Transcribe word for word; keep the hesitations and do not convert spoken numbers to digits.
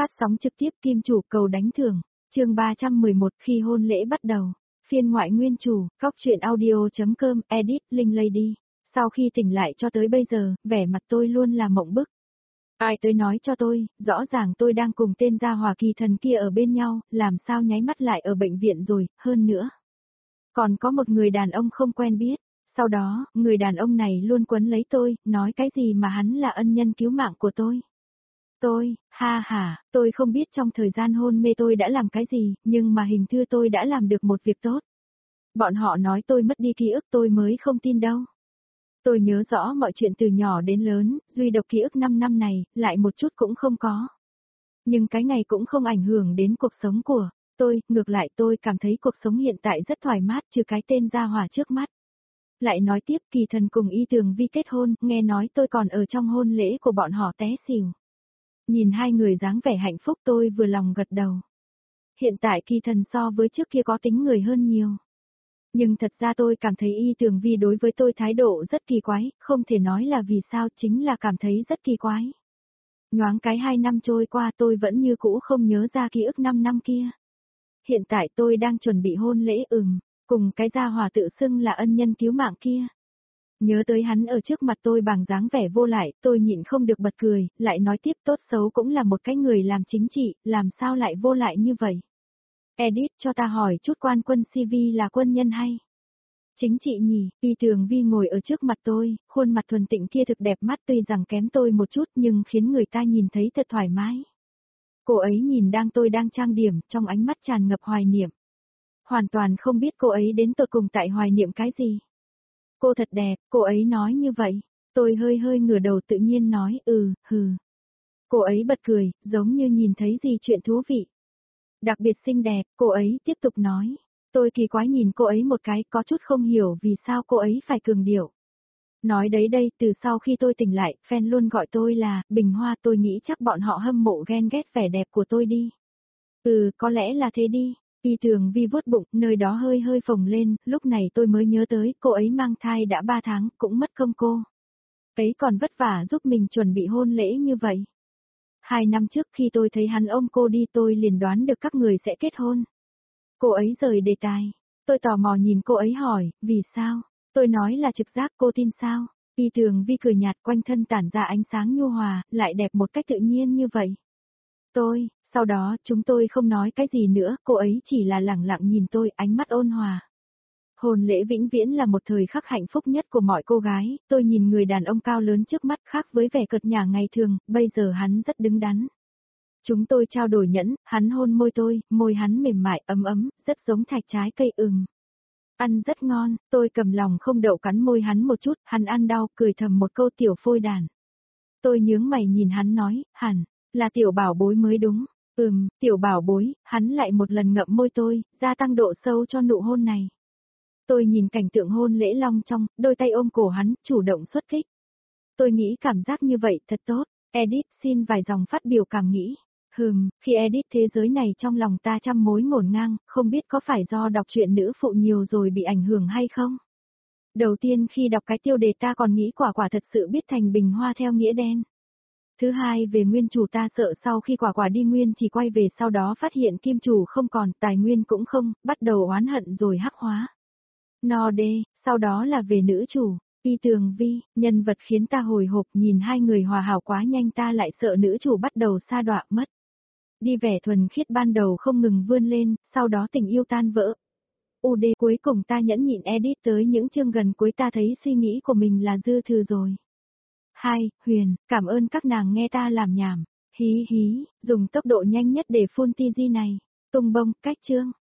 Phát sóng trực tiếp Kim Chủ cầu đánh thưởng, chương ba trăm mười một khi hôn lễ bắt đầu. Phiên ngoại nguyên chủ, góc truyện audio.com, edit, Linh Lady. Sau khi tỉnh lại cho tới bây giờ, vẻ mặt tôi luôn là mộng bức. Ai tới nói cho tôi, rõ ràng tôi đang cùng tên gia hỏa kỳ thần kia ở bên nhau, làm sao nháy mắt lại ở bệnh viện rồi, hơn nữa. Còn có một người đàn ông không quen biết, sau đó, người đàn ông này luôn quấn lấy tôi, nói cái gì mà hắn là ân nhân cứu mạng của tôi. Tôi, ha ha, tôi không biết trong thời gian hôn mê tôi đã làm cái gì, nhưng mà hình như tôi đã làm được một việc tốt. Bọn họ nói tôi mất đi ký ức tôi mới không tin đâu. Tôi nhớ rõ mọi chuyện từ nhỏ đến lớn, duy độc ký ức năm năm này, lại một chút cũng không có. Nhưng cái ngày cũng không ảnh hưởng đến cuộc sống của tôi, ngược lại tôi cảm thấy cuộc sống hiện tại rất thoải mát trừ cái tên gia hỏa trước mắt. Lại nói tiếp kỳ thần cùng Y Tường Vi kết hôn, nghe nói tôi còn ở trong hôn lễ của bọn họ té xỉu. Nhìn hai người dáng vẻ hạnh phúc tôi vừa lòng gật đầu. Hiện tại kỳ thần so với trước kia có tính người hơn nhiều. Nhưng thật ra tôi cảm thấy Y Tường Vi đối với tôi thái độ rất kỳ quái, không thể nói là vì sao chính là cảm thấy rất kỳ quái. Nhoáng cái hai năm trôi qua tôi vẫn như cũ không nhớ ra ký ức năm năm kia. Hiện tại tôi đang chuẩn bị hôn lễ ừm, cùng cái gia hỏa tự xưng là ân nhân cứu mạng kia. Nhớ tới hắn ở trước mặt tôi bằng dáng vẻ vô lại, tôi nhịn không được bật cười, lại nói tiếp tốt xấu cũng là một cái người làm chính trị, làm sao lại vô lại như vậy. Edit cho ta hỏi chút quan quân xê vê là quân nhân hay? Chính trị nhỉ, Y Tường Vi ngồi ở trước mặt tôi, khuôn mặt thuần tịnh kia thực đẹp mắt tuy rằng kém tôi một chút nhưng khiến người ta nhìn thấy thật thoải mái. Cô ấy nhìn đang tôi đang trang điểm, trong ánh mắt tràn ngập hoài niệm. Hoàn toàn không biết cô ấy đến tột cùng tại hoài niệm cái gì. Cô thật đẹp, cô ấy nói như vậy. Tôi hơi hơi ngửa đầu tự nhiên nói ừ, hừ. Cô ấy bật cười, giống như nhìn thấy gì chuyện thú vị. Đặc biệt xinh đẹp, cô ấy tiếp tục nói. Tôi kỳ quái nhìn cô ấy một cái, có chút không hiểu vì sao cô ấy phải cường điệu. Nói đấy đây, từ sau khi tôi tỉnh lại, fan luôn gọi tôi là Bình Hoa, tôi nghĩ chắc bọn họ hâm mộ ghen ghét vẻ đẹp của tôi đi. Ừ, có lẽ là thế đi. Y Tường Vi vuốt bụng, nơi đó hơi hơi phồng lên, lúc này tôi mới nhớ tới, cô ấy mang thai đã ba tháng, cũng mất công cô. Ấy còn vất vả giúp mình chuẩn bị hôn lễ như vậy. Hai năm trước khi tôi thấy hắn ôm cô đi tôi liền đoán được các người sẽ kết hôn. Cô ấy rời đề tài. Tôi tò mò nhìn cô ấy hỏi, vì sao? Tôi nói là trực giác, cô tin sao? Y Tường Vi cười nhạt, quanh thân tản ra ánh sáng nhu hòa, lại đẹp một cách tự nhiên như vậy. Tôi, sau đó chúng tôi không nói cái gì nữa, cô ấy chỉ là lẳng lặng nhìn tôi, ánh mắt ôn hòa. Hôn lễ vĩnh viễn là một thời khắc hạnh phúc nhất của mọi cô gái, tôi nhìn người đàn ông cao lớn trước mắt khác với vẻ cợt nhả ngày thường, bây giờ hắn rất đứng đắn. Chúng tôi trao đổi nhẫn, hắn hôn môi tôi, môi hắn mềm mại ấm ấm, rất giống thạch trái cây ừm. Ăn rất ngon, tôi cầm lòng không đậu cắn môi hắn một chút, hắn ăn đau, cười thầm một câu tiểu phôi đàn. Tôi nhướng mày nhìn hắn nói, hẳn, là tiểu bảo bối mới đúng. Ừm, tiểu bảo bối, hắn lại một lần ngậm môi tôi, gia tăng độ sâu cho nụ hôn này. Tôi nhìn cảnh tượng hôn lễ long trong, đôi tay ôm cổ hắn, chủ động xuất kích. Tôi nghĩ cảm giác như vậy thật tốt, edit xin vài dòng phát biểu cảm nghĩ. Hừm, khi edit thế giới này trong lòng ta trăm mối ngổn ngang, không biết có phải do đọc truyện nữ phụ nhiều rồi bị ảnh hưởng hay không? Đầu tiên khi đọc cái tiêu đề ta còn nghĩ quả quả thật sự biết thành Bình Hoa theo nghĩa đen. Thứ hai về nguyên chủ ta sợ sau khi quả quả đi nguyên chỉ quay về sau đó phát hiện kim chủ không còn, tài nguyên cũng không, bắt đầu oán hận rồi hắc hóa. No đê, sau đó là về nữ chủ, Y Tường Vi, nhân vật khiến ta hồi hộp nhìn hai người hòa hảo quá nhanh ta lại sợ nữ chủ bắt đầu sa đọa mất. Đi vẻ thuần khiết ban đầu không ngừng vươn lên, sau đó tình yêu tan vỡ. u đê cuối cùng ta nhẫn nhịn edit tới những chương gần cuối ta thấy suy nghĩ của mình là dư thừa rồi. Hai, Huyền, cảm ơn các nàng nghe ta làm nhảm. Hí hí, dùng tốc độ nhanh nhất để full tê giê này. Tung bông, cách chương.